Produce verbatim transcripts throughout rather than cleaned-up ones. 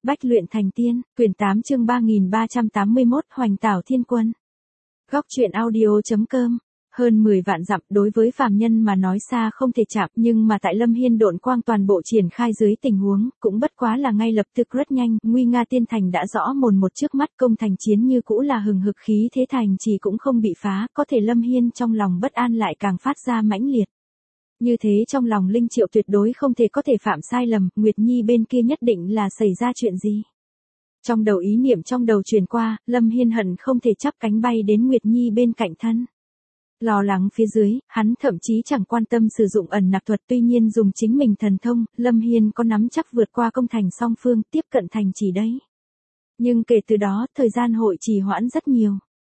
Bách luyện thành tiên, quyển tám chương ba nghìn ba trăm tám mươi mốt Hoành Tảo Thiên Quân. Góc truyện audio.com. Hơn mười vạn dặm đối với phàm nhân mà nói xa không thể chạm, nhưng mà tại Lâm Hiên độn quang toàn bộ triển khai dưới tình huống, cũng bất quá là ngay lập tức rất nhanh, nguy nga tiên thành đã rõ mồn một trước mắt, công thành chiến như cũ là hừng hực, khí thế thành chỉ cũng không bị phá, có thể Lâm Hiên trong lòng bất an lại càng phát ra mãnh liệt. Như thế trong lòng Linh Triệu tuyệt đối không thể có thể phạm sai lầm, Nguyệt Nhi bên kia nhất định là xảy ra chuyện gì. Trong đầu ý niệm trong đầu truyền qua, Lâm Hiên hận không thể chắp cánh bay đến Nguyệt Nhi bên cạnh thân. Lo lắng phía dưới, hắn thậm chí chẳng quan tâm sử dụng ẩn nặc thuật, tuy nhiên dùng chính mình thần thông, Lâm Hiên có nắm chắc vượt qua công thành song phương, tiếp cận thành trì đấy. Nhưng kể từ đó, thời gian hội trì hoãn rất nhiều.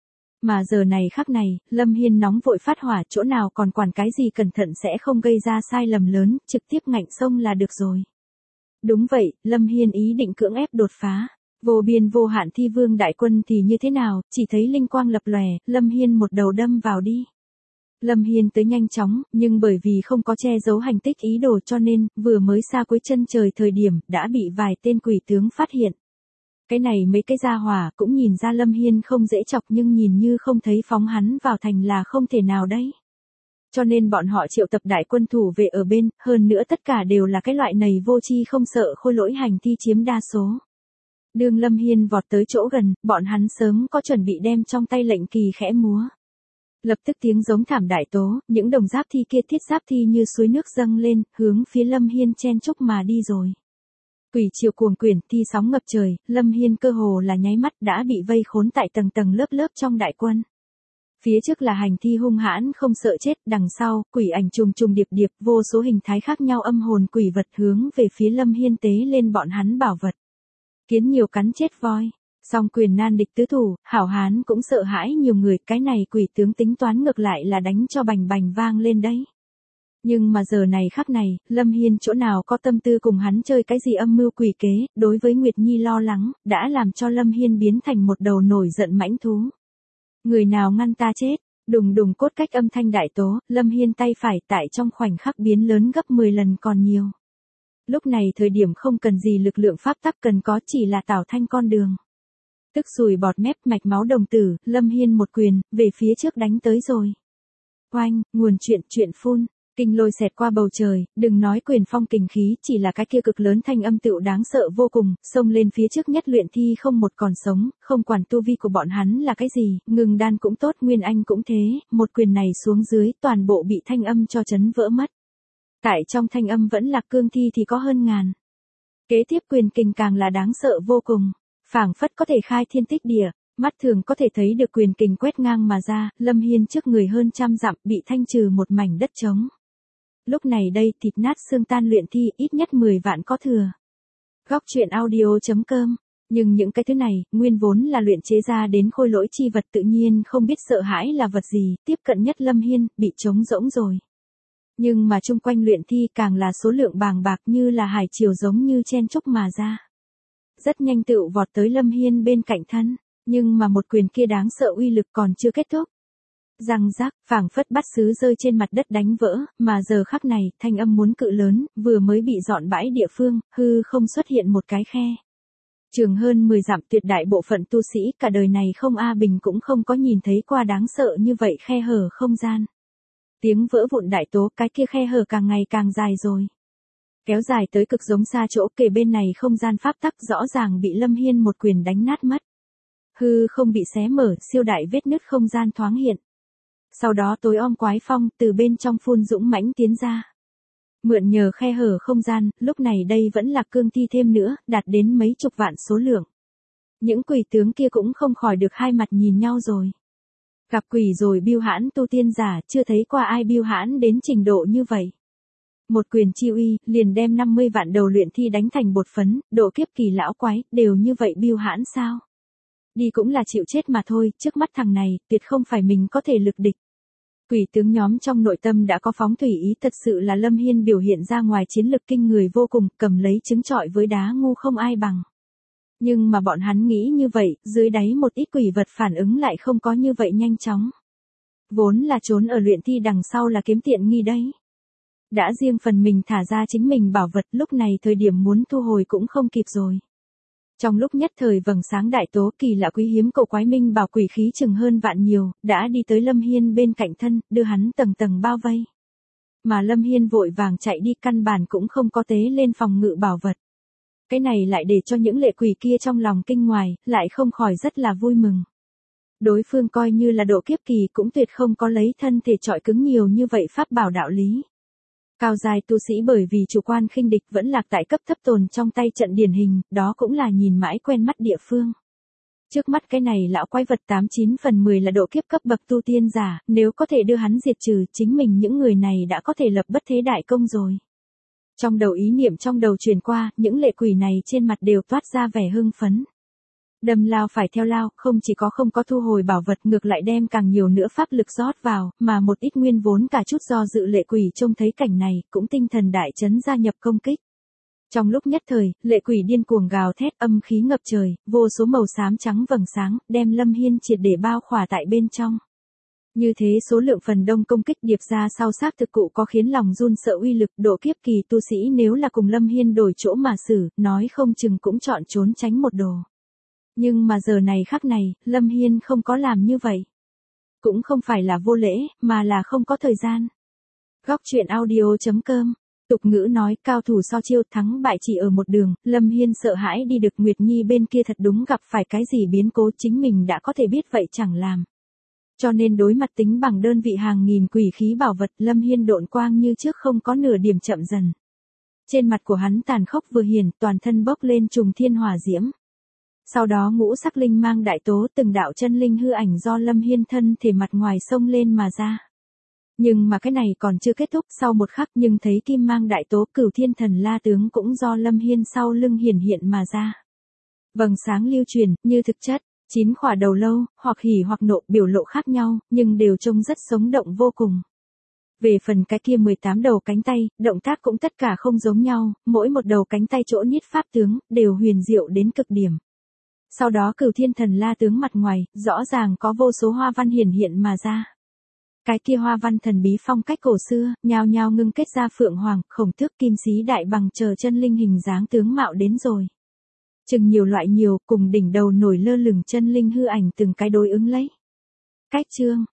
Mà giờ này khắc này, Lâm Hiên nóng vội phát hỏa, chỗ nào còn quản cái gì cẩn thận sẽ không gây ra sai lầm lớn, trực tiếp ngạnh sông là được rồi. Đúng vậy, Lâm Hiên ý định cưỡng ép đột phá. Vô biên vô hạn thi vương đại quân thì như thế nào, chỉ thấy linh quang lập lòe, Lâm Hiên một đầu đâm vào đi. Lâm Hiên tới nhanh chóng, nhưng bởi vì không có che giấu hành tích ý đồ cho nên, vừa mới xa cuối chân trời thời điểm, đã bị vài tên quỷ tướng phát hiện. Cái này mấy cái gia hỏa cũng nhìn ra Lâm Hiên không dễ chọc, nhưng nhìn như không thấy phóng hắn vào thành là không thể nào đấy. Cho nên bọn họ triệu tập đại quân thủ vệ ở bên, hơn nữa tất cả đều là cái loại này vô tri không sợ khôi lỗi hành thi chiếm đa số. Đường Lâm Hiên vọt tới chỗ gần, bọn hắn sớm có chuẩn bị đem trong tay lệnh kỳ khẽ múa. Lập tức tiếng giống thảm đại tố, những đồng giáp thi kia thiết giáp thi như suối nước dâng lên, hướng phía Lâm Hiên chen chúc mà đi rồi. Quỷ triều cuồng quyển, thi sóng ngập trời, Lâm Hiên cơ hồ là nháy mắt đã bị vây khốn tại tầng tầng lớp lớp trong đại quân. Phía trước là hành thi hung hãn không sợ chết, đằng sau, quỷ ảnh trùng trùng điệp điệp, vô số hình thái khác nhau âm hồn quỷ vật hướng về phía Lâm Hiên tế lên bọn hắn bảo vật. Kiến nhiều cắn chết voi, song quyền nan địch tứ thủ, hảo hán cũng sợ hãi nhiều người, cái này quỷ tướng tính toán ngược lại là đánh cho bành bành vang lên đấy. Nhưng mà giờ này khắc này, Lâm Hiên chỗ nào có tâm tư cùng hắn chơi cái gì âm mưu quỷ kế, đối với Nguyệt Nhi lo lắng, đã làm cho Lâm Hiên biến thành một đầu nổi giận mãnh thú. Người nào ngăn ta chết, đùng đùng cốt cách âm thanh đại tố, Lâm Hiên tay phải tại trong khoảnh khắc biến lớn gấp mười lần còn nhiều. Lúc này thời điểm không cần gì lực lượng pháp tắc, cần có chỉ là tạo thanh con đường. Tức sùi bọt mép mạch máu đồng tử, Lâm Hiên một quyền, về phía trước đánh tới rồi. Oanh, nguồn chuyện chuyện phun, kinh lôi xẹt qua bầu trời, đừng nói quyền phong kình khí, chỉ là cái kia cực lớn thanh âm tựu đáng sợ vô cùng, xông lên phía trước nhất luyện thi không một còn sống, không quản tu vi của bọn hắn là cái gì, ngừng đan cũng tốt, nguyên anh cũng thế, một quyền này xuống dưới, toàn bộ bị thanh âm cho chấn vỡ mất. Tại trong thanh âm vẫn là cương thi thì có hơn ngàn. Kế tiếp quyền kình càng là đáng sợ vô cùng, phảng phất có thể khai thiên tích địa, mắt thường có thể thấy được quyền kình quét ngang mà ra, Lâm Hiên trước người hơn trăm dặm bị thanh trừ một mảnh đất trống. Lúc này đây thịt nát xương tan luyện thi ít nhất mười vạn có thừa. Góc truyện audio.com. Nhưng những cái thứ này, nguyên vốn là luyện chế ra đến khôi lỗi chi vật, tự nhiên không biết sợ hãi là vật gì, tiếp cận nhất Lâm Hiên, bị trống rỗng rồi. Nhưng mà chung quanh luyện thi càng là số lượng bàng bạc như là hải triều giống như chen chúc mà ra. Rất nhanh tựu vọt tới Lâm Hiên bên cạnh thân, nhưng mà một quyền kia đáng sợ uy lực còn chưa kết thúc. Răng rác, phảng phất bát sứ rơi trên mặt đất đánh vỡ, mà giờ khắc này, thanh âm muốn cự lớn, vừa mới bị dọn bãi địa phương, hư không xuất hiện một cái khe. Trường hơn mười dặm, tuyệt đại bộ phận tu sĩ cả đời này không a bình cũng không có nhìn thấy qua đáng sợ như vậy khe hở không gian. Tiếng vỡ vụn đại tố, cái kia khe hở càng ngày càng dài rồi. Kéo dài tới cực giống xa chỗ kề bên này không gian pháp tắc rõ ràng bị Lâm Hiên một quyền đánh nát mất. Hư không bị xé mở, siêu đại vết nứt không gian thoáng hiện. Sau đó tối om quái phong từ bên trong phun dũng mãnh tiến ra. Mượn nhờ khe hở không gian, lúc này đây vẫn là cương thi thêm nữa, đạt đến mấy chục vạn số lượng. Những quỷ tướng kia cũng không khỏi được hai mặt nhìn nhau rồi. Gặp quỷ rồi biêu hãn tu tiên giả, chưa thấy qua ai biêu hãn đến trình độ như vậy. Một quyền chi uy, liền đem năm mươi vạn đầu luyện thi đánh thành bột phấn, độ kiếp kỳ lão quái, đều như vậy biêu hãn sao? Đi cũng là chịu chết mà thôi, trước mắt thằng này, tuyệt không phải mình có thể lực địch. Quỷ tướng nhóm trong nội tâm đã có phóng thủy ý, thật sự là Lâm Hiên biểu hiện ra ngoài chiến lực kinh người vô cùng, cầm lấy trứng trọi với đá ngu không ai bằng. Nhưng mà bọn hắn nghĩ như vậy, dưới đáy một ít quỷ vật phản ứng lại không có như vậy nhanh chóng. Vốn là trốn ở luyện thi đằng sau là kiếm tiện nghi đấy. Đã riêng phần mình thả ra chính mình bảo vật, lúc này thời điểm muốn thu hồi cũng không kịp rồi. Trong lúc nhất thời vầng sáng đại tố kỳ lạ quý hiếm cổ quái minh bảo quỷ khí chừng hơn vạn nhiều, đã đi tới Lâm Hiên bên cạnh thân, đưa hắn tầng tầng bao vây. Mà Lâm Hiên vội vàng chạy đi, căn bản cũng không có tế lên phòng ngự bảo vật. Cái này lại để cho những lệ quỷ kia trong lòng kinh ngoài, lại không khỏi rất là vui mừng. Đối phương coi như là độ kiếp kỳ cũng tuyệt không có lấy thân thể trọi cứng nhiều như vậy pháp bảo đạo lý. Cao dài tu sĩ bởi vì chủ quan khinh địch vẫn lạc tại cấp thấp tồn trong tay trận điển hình, đó cũng là nhìn mãi quen mắt địa phương. Trước mắt cái này lão quái vật tám chín phần mười là độ kiếp cấp bậc tu tiên giả, nếu có thể đưa hắn diệt trừ, chính mình những người này đã có thể lập bất thế đại công rồi. Trong đầu ý niệm trong đầu truyền qua, những lệ quỷ này trên mặt đều toát ra vẻ hưng phấn. Đâm lao phải theo lao, không chỉ có không có thu hồi bảo vật, ngược lại đem càng nhiều nữa pháp lực rót vào, mà một ít nguyên vốn cả chút do dự lệ quỷ trông thấy cảnh này, cũng tinh thần đại chấn gia nhập công kích. Trong lúc nhất thời, lệ quỷ điên cuồng gào thét, âm khí ngập trời, vô số màu xám trắng vầng sáng, đem Lâm Hiên triệt để bao khỏa tại bên trong. Như thế số lượng phần đông công kích điệp ra sau xác thực cụ có khiến lòng run sợ uy lực, độ kiếp kỳ tu sĩ nếu là cùng Lâm Hiên đổi chỗ mà xử, nói không chừng cũng chọn trốn tránh một đồ. Nhưng mà giờ này khắc này, Lâm Hiên không có làm như vậy. Cũng không phải là vô lễ, mà là không có thời gian. Góc truyện audio chấm com. Tục ngữ nói cao thủ so chiêu, thắng bại chỉ ở một đường, Lâm Hiên sợ hãi đi được Nguyệt Nhi bên kia thật đúng gặp phải cái gì biến cố chính mình đã có thể biết vậy chẳng làm. Cho nên đối mặt tính bằng đơn vị hàng nghìn quỷ khí bảo vật, Lâm Hiên độn quang như trước không có nửa điểm chậm dần. Trên mặt của hắn tàn khốc vừa hiển, toàn thân bốc lên trùng thiên hỏa diễm. Sau đó ngũ sắc linh mang đại tố, từng đạo chân linh hư ảnh do Lâm Hiên thân thể mặt ngoài xông lên mà ra. Nhưng mà cái này còn chưa kết thúc, sau một khắc nhưng thấy kim mang đại tố, Cửu Thiên Thần La tướng cũng do Lâm Hiên sau lưng hiển hiện mà ra. Vầng sáng lưu truyền, như thực chất, chín khỏa đầu lâu, hoặc hỉ hoặc nộ, biểu lộ khác nhau, nhưng đều trông rất sống động vô cùng. Về phần cái kia mười tám đầu cánh tay, động tác cũng tất cả không giống nhau, mỗi một đầu cánh tay chỗ niết pháp tướng, đều huyền diệu đến cực điểm. Sau đó Cửu Thiên Thần La tướng mặt ngoài, rõ ràng có vô số hoa văn hiển hiện mà ra. Cái kia hoa văn thần bí phong cách cổ xưa, nhao nhao ngưng kết ra phượng hoàng, khổng tước, kim xí đại bằng chờ chân linh hình dáng tướng mạo đến rồi. Chừng nhiều loại nhiều, cùng đỉnh đầu nổi lơ lửng chân linh hư ảnh từng cái đối ứng lấy. Cách chương,